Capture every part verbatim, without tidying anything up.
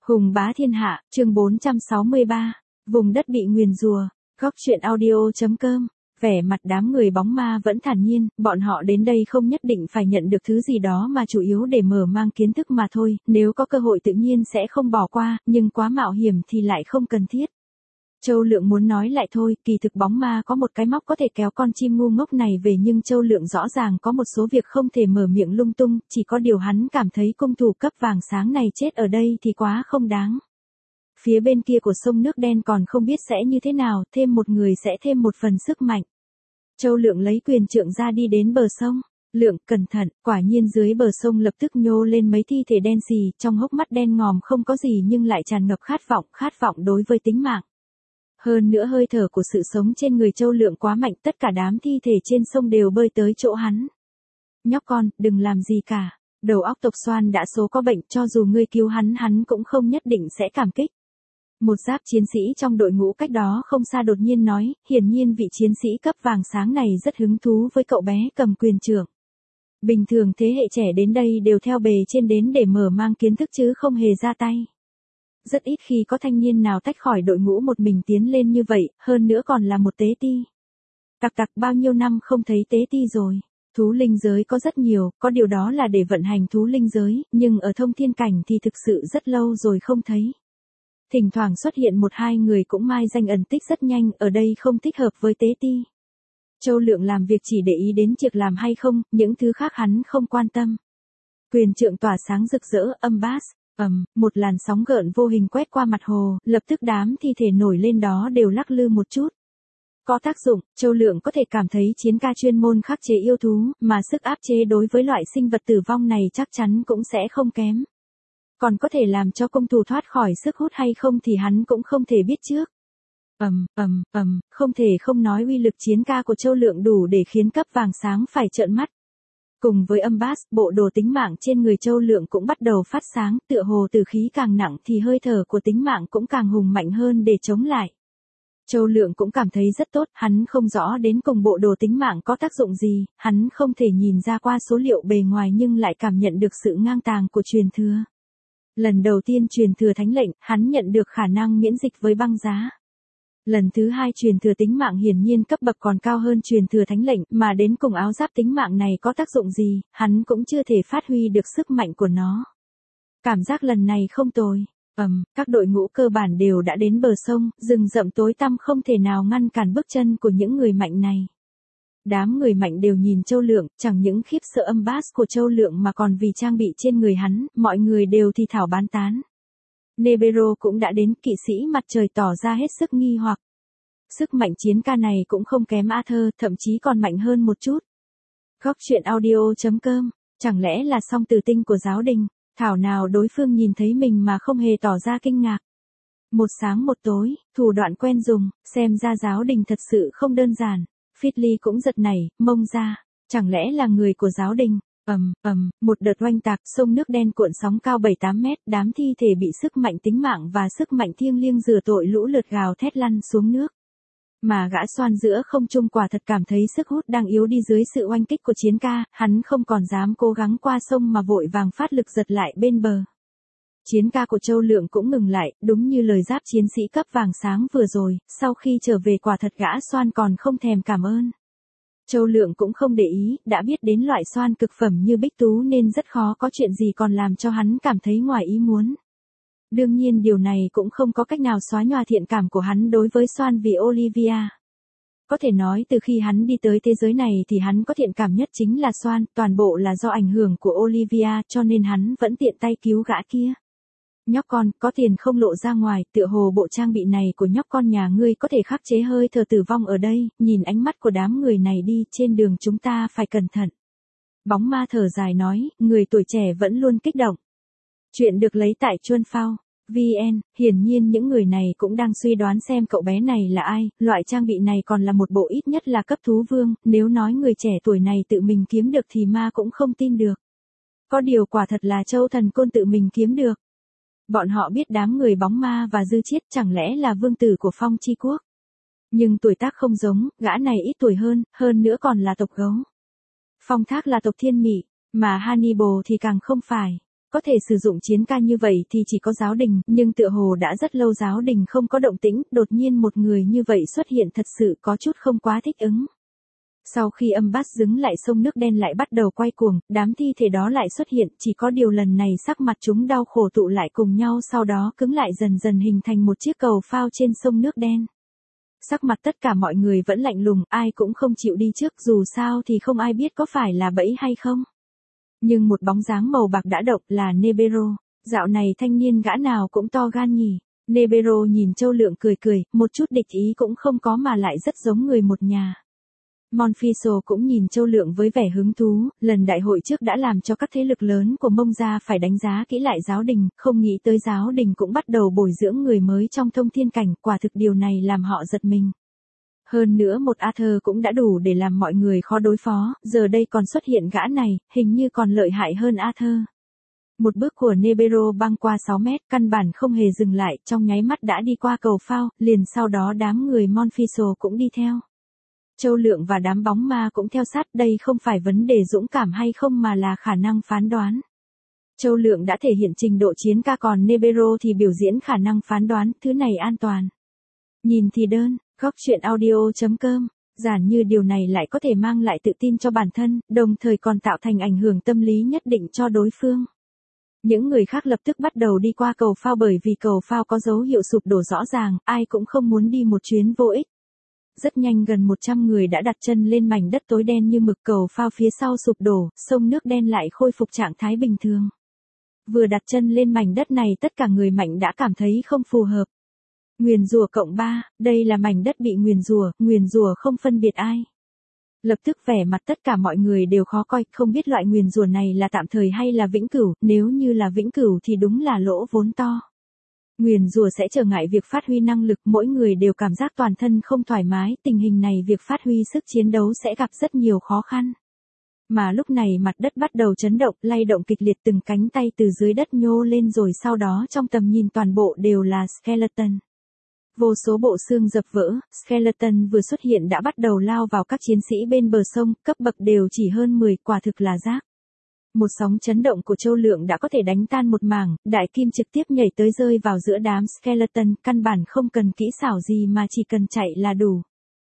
Hùng bá thiên hạ, chương bốn trăm sáu mươi ba, vùng đất bị nguyền rủa, góc truyện audio.com. Vẻ mặt đám người bóng ma vẫn thản nhiên, bọn họ đến đây không nhất định phải nhận được thứ gì đó mà chủ yếu để mở mang kiến thức mà thôi, nếu có cơ hội tự nhiên sẽ không bỏ qua, nhưng quá mạo hiểm thì lại không cần thiết. Châu Lượng muốn nói lại thôi, kỳ thực bóng ma có một cái móc có thể kéo con chim ngu ngốc này về, nhưng Châu Lượng rõ ràng có một số việc không thể mở miệng lung tung, chỉ có điều hắn cảm thấy cung thủ cấp vàng sáng này chết ở đây thì quá không đáng. Phía bên kia của sông nước đen còn không biết sẽ như thế nào, thêm một người sẽ thêm một phần sức mạnh. Châu Lượng lấy quyền trượng ra đi đến bờ sông. Lượng, cẩn thận, quả nhiên dưới bờ sông lập tức nhô lên mấy thi thể đen xì, trong hốc mắt đen ngòm không có gì nhưng lại tràn ngập khát vọng, khát vọng đối với tính mạng. Hơn nữa hơi thở của sự sống trên người Châu Lượng quá mạnh, tất cả đám thi thể trên sông đều bơi tới chỗ hắn. Nhóc con, đừng làm gì cả. Đầu óc tộc Xoan đã số có bệnh, cho dù ngươi cứu hắn hắn cũng không nhất định sẽ cảm kích. Một giáp chiến sĩ trong đội ngũ cách đó không xa đột nhiên nói, hiển nhiên vị chiến sĩ cấp vàng sáng này rất hứng thú với cậu bé cầm quyền trượng. Bình thường thế hệ trẻ đến đây đều theo bề trên đến để mở mang kiến thức chứ không hề ra tay. Rất ít khi có thanh niên nào tách khỏi đội ngũ một mình tiến lên như vậy, hơn nữa còn là một tế ti. Tặc tặc bao nhiêu năm không thấy tế ti rồi. Thú linh giới có rất nhiều, có điều đó là để vận hành thú linh giới, nhưng ở thông thiên cảnh thì thực sự rất lâu rồi không thấy. Thỉnh thoảng xuất hiện một hai người cũng mai danh ẩn tích rất nhanh, ở đây không thích hợp với tế ti. Châu Lượng làm việc chỉ để ý đến việc làm hay không, những thứ khác hắn không quan tâm. Quyền trượng tỏa sáng rực rỡ, âm bass. Ầm, um, một làn sóng gợn vô hình quét qua mặt hồ, lập tức đám thi thể nổi lên đó đều lắc lư một chút. Có tác dụng, Châu Lượng có thể cảm thấy chiến ca chuyên môn khắc chế yêu thú, mà sức áp chế đối với loại sinh vật tử vong này chắc chắn cũng sẽ không kém. Còn có thể làm cho công thủ thoát khỏi sức hút hay không thì hắn cũng không thể biết trước. Ầm, ầm, ầm, không thể không nói uy lực chiến ca của Châu Lượng đủ để khiến cấp vàng sáng phải trợn mắt. Cùng với âm bass, bộ đồ tính mạng trên người Châu Lượng cũng bắt đầu phát sáng, tựa hồ tử khí càng nặng thì hơi thở của tính mạng cũng càng hùng mạnh hơn để chống lại. Châu Lượng cũng cảm thấy rất tốt, hắn không rõ đến cùng bộ đồ tính mạng có tác dụng gì, hắn không thể nhìn ra qua số liệu bề ngoài nhưng lại cảm nhận được sự ngang tàng của truyền thừa. Lần đầu tiên truyền thừa thánh lệnh, hắn nhận được khả năng miễn dịch với băng giá. Lần thứ hai truyền thừa tính mạng hiển nhiên cấp bậc còn cao hơn truyền thừa thánh lệnh, mà đến cùng áo giáp tính mạng này có tác dụng gì, hắn cũng chưa thể phát huy được sức mạnh của nó. Cảm giác lần này không tồi. Ầm, um, các đội ngũ cơ bản đều đã đến bờ sông, rừng rậm tối tăm không thể nào ngăn cản bước chân của những người mạnh này. Đám người mạnh đều nhìn Châu Lượng, chẳng những khiếp sợ âm bass của Châu Lượng mà còn vì trang bị trên người hắn, mọi người đều thì thảo bán tán. Nebero cũng đã đến, kỵ sĩ mặt trời tỏ ra hết sức nghi hoặc. Sức mạnh chiến ca này cũng không kém Arthur, thậm chí còn mạnh hơn một chút. Góc truyện audio.com, chẳng lẽ là song tử tinh của giáo đình, thảo nào đối phương nhìn thấy mình mà không hề tỏ ra kinh ngạc. Một sáng một tối, thủ đoạn quen dùng, xem ra giáo đình thật sự không đơn giản. Fitly cũng giật nảy, mông ra, chẳng lẽ là người của giáo đình. Ầm, ầm, một đợt oanh tạc, sông nước đen cuộn sóng cao bảy tám mét, đám thi thể bị sức mạnh tính mạng và sức mạnh thiêng liêng rửa tội lũ lượt gào thét lăn xuống nước. Mà gã Xoan giữa không trung quả thật cảm thấy sức hút đang yếu đi dưới sự oanh kích của chiến ca, hắn không còn dám cố gắng qua sông mà vội vàng phát lực giật lại bên bờ. Chiến ca của Châu Lượng cũng ngừng lại, đúng như lời giáp chiến sĩ cấp vàng sáng vừa rồi, sau khi trở về quả thật gã Xoan còn không thèm cảm ơn. Châu Lượng cũng không để ý, đã biết đến loại xoan cực phẩm như Bích Tú nên rất khó có chuyện gì còn làm cho hắn cảm thấy ngoài ý muốn. Đương nhiên điều này cũng không có cách nào xóa nhòa thiện cảm của hắn đối với xoan vì Olivia. Có thể nói từ khi hắn đi tới thế giới này thì hắn có thiện cảm nhất chính là xoan, toàn bộ là do ảnh hưởng của Olivia cho nên hắn vẫn tiện tay cứu gã kia. Nhóc con, có tiền không lộ ra ngoài, tựa hồ bộ trang bị này của nhóc con nhà ngươi có thể khắc chế hơi thở tử vong ở đây, nhìn ánh mắt của đám người này đi, trên đường chúng ta phải cẩn thận. Bóng ma thở dài nói, người tuổi trẻ vẫn luôn kích động. Chuyện được lấy tại Chuân Phao, vê en, hiển nhiên những người này cũng đang suy đoán xem cậu bé này là ai, loại trang bị này còn là một bộ ít nhất là cấp thú vương, nếu nói người trẻ tuổi này tự mình kiếm được thì ma cũng không tin được. Có điều quả thật là Châu Thần Côn tự mình kiếm được. Bọn họ biết đám người bóng ma và dư chiết chẳng lẽ là vương tử của Phong Chi Quốc. Nhưng tuổi tác không giống, gã này ít tuổi hơn, hơn nữa còn là tộc gấu. Phong Thác là tộc thiên mị, mà Hannibal thì càng không phải. có thể sử dụng chiến ca như vậy thì chỉ có giáo đình, nhưng tựa hồ đã rất lâu giáo đình không có động tĩnh, đột nhiên một người như vậy xuất hiện thật sự có chút không quá thích ứng. Sau khi âm bass dứng lại sông nước đen lại bắt đầu quay cuồng, đám thi thể đó lại xuất hiện, chỉ có điều lần này sắc mặt chúng đau khổ tụ lại cùng nhau sau đó cứng lại dần dần hình thành một chiếc cầu phao trên sông nước đen. Sắc mặt tất cả mọi người vẫn lạnh lùng, ai cũng không chịu đi trước, dù sao thì không ai biết có phải là bẫy hay không. Nhưng một bóng dáng màu bạc đã động, là Nebero. Dạo này thanh niên gã nào cũng to gan nhỉ. Nebero nhìn Châu Lượng cười cười, một chút địch ý cũng không có mà lại rất giống người một nhà. Monfiso cũng nhìn Châu Lượng với vẻ hứng thú, lần đại hội trước đã làm cho các thế lực lớn của Mông gia phải đánh giá kỹ lại giáo đình, không nghĩ tới giáo đình cũng bắt đầu bồi dưỡng người mới trong thông thiên cảnh, quả thực điều này làm họ giật mình. Hơn nữa một Arthur cũng đã đủ để làm mọi người khó đối phó, giờ đây còn xuất hiện gã này, hình như còn lợi hại hơn Arthur. Một bước của Nebero băng qua sáu mét, căn bản không hề dừng lại, trong nháy mắt đã đi qua cầu phao, liền sau đó đám người Monfiso cũng đi theo. Châu Lượng và đám bóng ma cũng theo sát, đây không phải vấn đề dũng cảm hay không mà là khả năng phán đoán. Châu Lượng đã thể hiện trình độ chiến ca còn Nebero thì biểu diễn khả năng phán đoán, thứ này an toàn. Nhìn thì đơn, góc truyện audio chấm com, giản như điều này lại có thể mang lại tự tin cho bản thân, đồng thời còn tạo thành ảnh hưởng tâm lý nhất định cho đối phương. Những người khác lập tức bắt đầu đi qua cầu phao bởi vì cầu phao có dấu hiệu sụp đổ rõ ràng, ai cũng không muốn đi một chuyến vô ích. Rất nhanh gần một trăm người đã đặt chân lên mảnh đất tối đen như mực, cầu phao phía sau sụp đổ, sông nước đen lại khôi phục trạng thái bình thường. Vừa đặt chân lên mảnh đất này tất cả người mạnh đã cảm thấy không phù hợp. Nguyền rủa cộng ba, đây là mảnh đất bị nguyền rủa, nguyền rủa không phân biệt ai. Lập tức vẻ mặt tất cả mọi người đều khó coi, không biết loại nguyền rủa này là tạm thời hay là vĩnh cửu, nếu như là vĩnh cửu thì đúng là lỗ vốn to. Nguyền rủa sẽ trở ngại việc phát huy năng lực, mỗi người đều cảm giác toàn thân không thoải mái, tình hình này việc phát huy sức chiến đấu sẽ gặp rất nhiều khó khăn. Mà lúc này mặt đất bắt đầu chấn động, lay động kịch liệt, từng cánh tay từ dưới đất nhô lên rồi sau đó trong tầm nhìn toàn bộ đều là skeleton. Vô số bộ xương dập vỡ, skeleton vừa xuất hiện đã bắt đầu lao vào các chiến sĩ bên bờ sông, cấp bậc đều chỉ hơn mười, quả thực là rác. Một sóng chấn động của Châu Lượng đã có thể đánh tan một mảng, đại kim trực tiếp nhảy tới rơi vào giữa đám skeleton, căn bản không cần kỹ xảo gì mà chỉ cần chạy là đủ.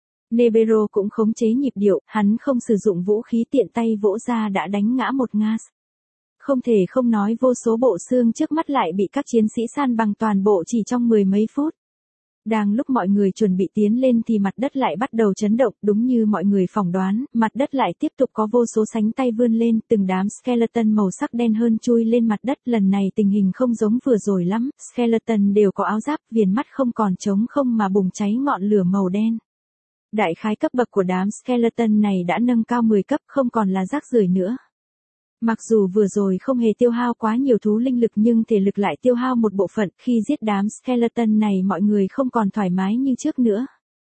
Nebero cũng khống chế nhịp điệu, hắn không sử dụng vũ khí, tiện tay vỗ ra đã đánh ngã một ngas. Không thể không nói vô số bộ xương trước mắt lại bị các chiến sĩ san bằng toàn bộ chỉ trong mười mấy phút. Đang lúc mọi người chuẩn bị tiến lên thì mặt đất lại bắt đầu chấn động, đúng như mọi người phỏng đoán, mặt đất lại tiếp tục có vô số sánh tay vươn lên, từng đám skeleton màu sắc đen hơn chui lên mặt đất, lần này tình hình không giống vừa rồi lắm, skeleton đều có áo giáp, viền mắt không còn trống không mà bùng cháy ngọn lửa màu đen. Đại khái cấp bậc của đám skeleton này đã nâng cao mười cấp, không còn là rác rưởi nữa. Mặc dù vừa rồi không hề tiêu hao quá nhiều thú linh lực nhưng thể lực lại tiêu hao một bộ phận, khi giết đám skeleton này mọi người không còn thoải mái như trước nữa.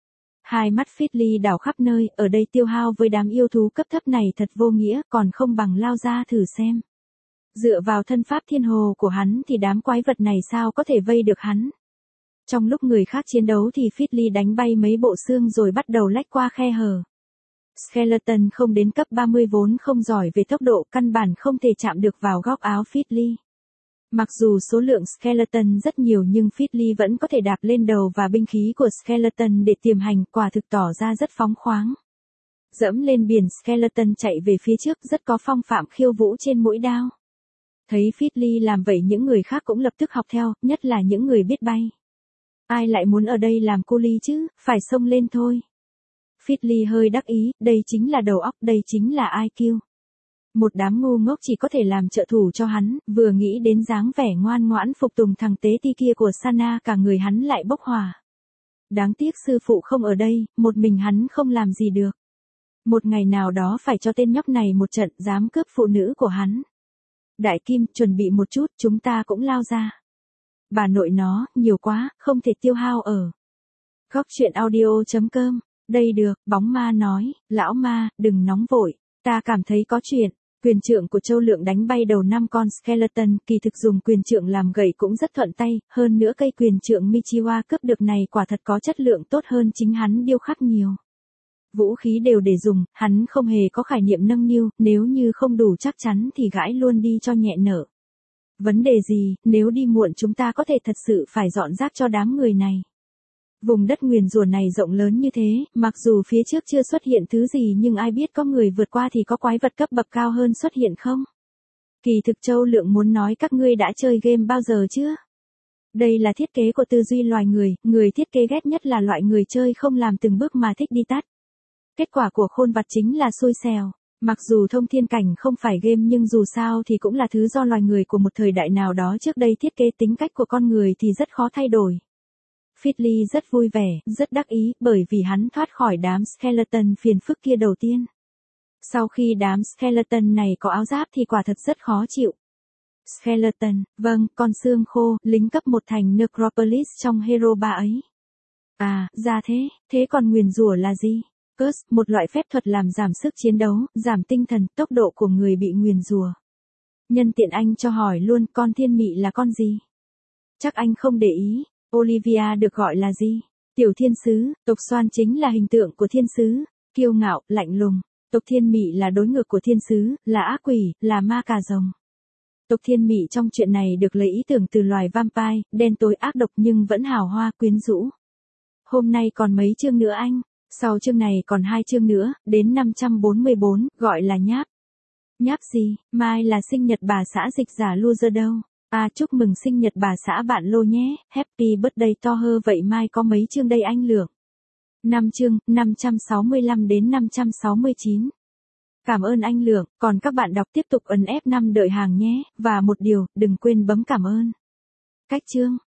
Hai mắt Fiddly đảo khắp nơi, ở đây tiêu hao với đám yêu thú cấp thấp này thật vô nghĩa, còn không bằng lao ra thử xem. Dựa vào thân pháp thiên hồ của hắn thì đám quái vật này sao có thể vây được hắn. Trong lúc người khác chiến đấu thì Fiddly đánh bay mấy bộ xương rồi bắt đầu lách qua khe hở. Skeleton không đến cấp ba mươi vốn không giỏi về tốc độ, căn bản không thể chạm được vào góc áo Fiddly. Mặc dù số lượng skeleton rất nhiều nhưng Fiddly vẫn có thể đạp lên đầu và binh khí của skeleton để tiềm hành, quả thực tỏ ra rất phóng khoáng. Dẫm lên biển, skeleton chạy về phía trước rất có phong phạm khiêu vũ trên mũi đao. Thấy Fiddly làm vậy những người khác cũng lập tức học theo, nhất là những người biết bay. Ai lại muốn ở đây làm cô ly chứ, phải xông lên thôi. Fiddly hơi đắc ý, đây chính là đầu óc, đây chính là i kiu. Một đám ngu ngốc chỉ có thể làm trợ thủ cho hắn, vừa nghĩ đến dáng vẻ ngoan ngoãn phục tùng thằng tế ti kia của Sana cả người hắn lại bốc hỏa. Đáng tiếc sư phụ không ở đây, một mình hắn không làm gì được. Một ngày nào đó phải cho tên nhóc này một trận, dám cướp phụ nữ của hắn. Đại Kim, chuẩn bị một chút, chúng ta cũng lao ra. Bà nội nó, nhiều quá, không thể tiêu hao ở. Góc truyện audio chấm com. Đây được, bóng ma nói, lão ma, đừng nóng vội, ta cảm thấy có chuyện. Quyền trượng của Châu Lượng đánh bay đầu năm con skeleton, kỳ thực dùng quyền trượng làm gậy cũng rất thuận tay, hơn nữa cây quyền trượng Michiwa cướp được này quả thật có chất lượng tốt hơn chính hắn điêu khắc nhiều. Vũ khí đều để dùng, hắn không hề có khải niệm nâng niu, nếu như không đủ chắc chắn thì gãi luôn đi cho nhẹ nở. Vấn đề gì, nếu đi muộn chúng ta có thể thật sự phải dọn rác cho đám người này. Vùng đất nguyền rủa này rộng lớn như thế, mặc dù phía trước chưa xuất hiện thứ gì nhưng ai biết có người vượt qua thì có quái vật cấp bậc cao hơn xuất hiện không? Kỳ thực Châu Lượng muốn nói các ngươi đã chơi game bao giờ chưa? Đây là thiết kế của tư duy loài người, người thiết kế ghét nhất là loại người chơi không làm từng bước mà thích đi tắt. Kết quả của khôn vặt chính là xui xẻo. Mặc dù thông thiên cảnh không phải game nhưng dù sao thì cũng là thứ do loài người của một thời đại nào đó trước đây thiết kế, tính cách của con người thì rất khó thay đổi. Fiddly rất vui vẻ, rất đắc ý, bởi vì hắn thoát khỏi đám skeleton phiền phức kia đầu tiên. Sau khi đám skeleton này có áo giáp thì quả thật rất khó chịu. Skeleton, vâng, con xương khô, lính cấp một thành Necropolis trong Hero ba ấy. À, ra thế, thế còn nguyền rủa là gì? Curse, một loại phép thuật làm giảm sức chiến đấu, giảm tinh thần, tốc độ của người bị nguyền rủa. Nhân tiện anh cho hỏi luôn, con thiên mị là con gì? Chắc anh không để ý. Olivia được gọi là gì? Tiểu thiên sứ, tộc Xoan chính là hình tượng của thiên sứ, kiêu ngạo, lạnh lùng. Tộc thiên mị là đối ngược của thiên sứ, là ác quỷ, là ma cà rồng. Tộc thiên mị trong chuyện này được lấy ý tưởng từ loài vampire, đen tối ác độc nhưng vẫn hào hoa quyến rũ. Hôm nay còn mấy chương nữa anh? Sau chương này còn hai chương nữa, đến năm trăm bốn mươi bốn, gọi là nháp. Nháp gì? Mai là sinh nhật bà xã dịch giả loser đâu. À, chúc mừng sinh nhật bà xã bạn Lô nhé, happy birthday to her. Vậy mai có mấy chương đây anh Lượng? năm chương, năm trăm sáu mươi lăm đến năm trăm sáu mươi chín. Cảm ơn anh Lượng, còn các bạn đọc tiếp tục ấn ép năm đợi hàng nhé, và một điều, đừng quên bấm cảm ơn. Cách chương.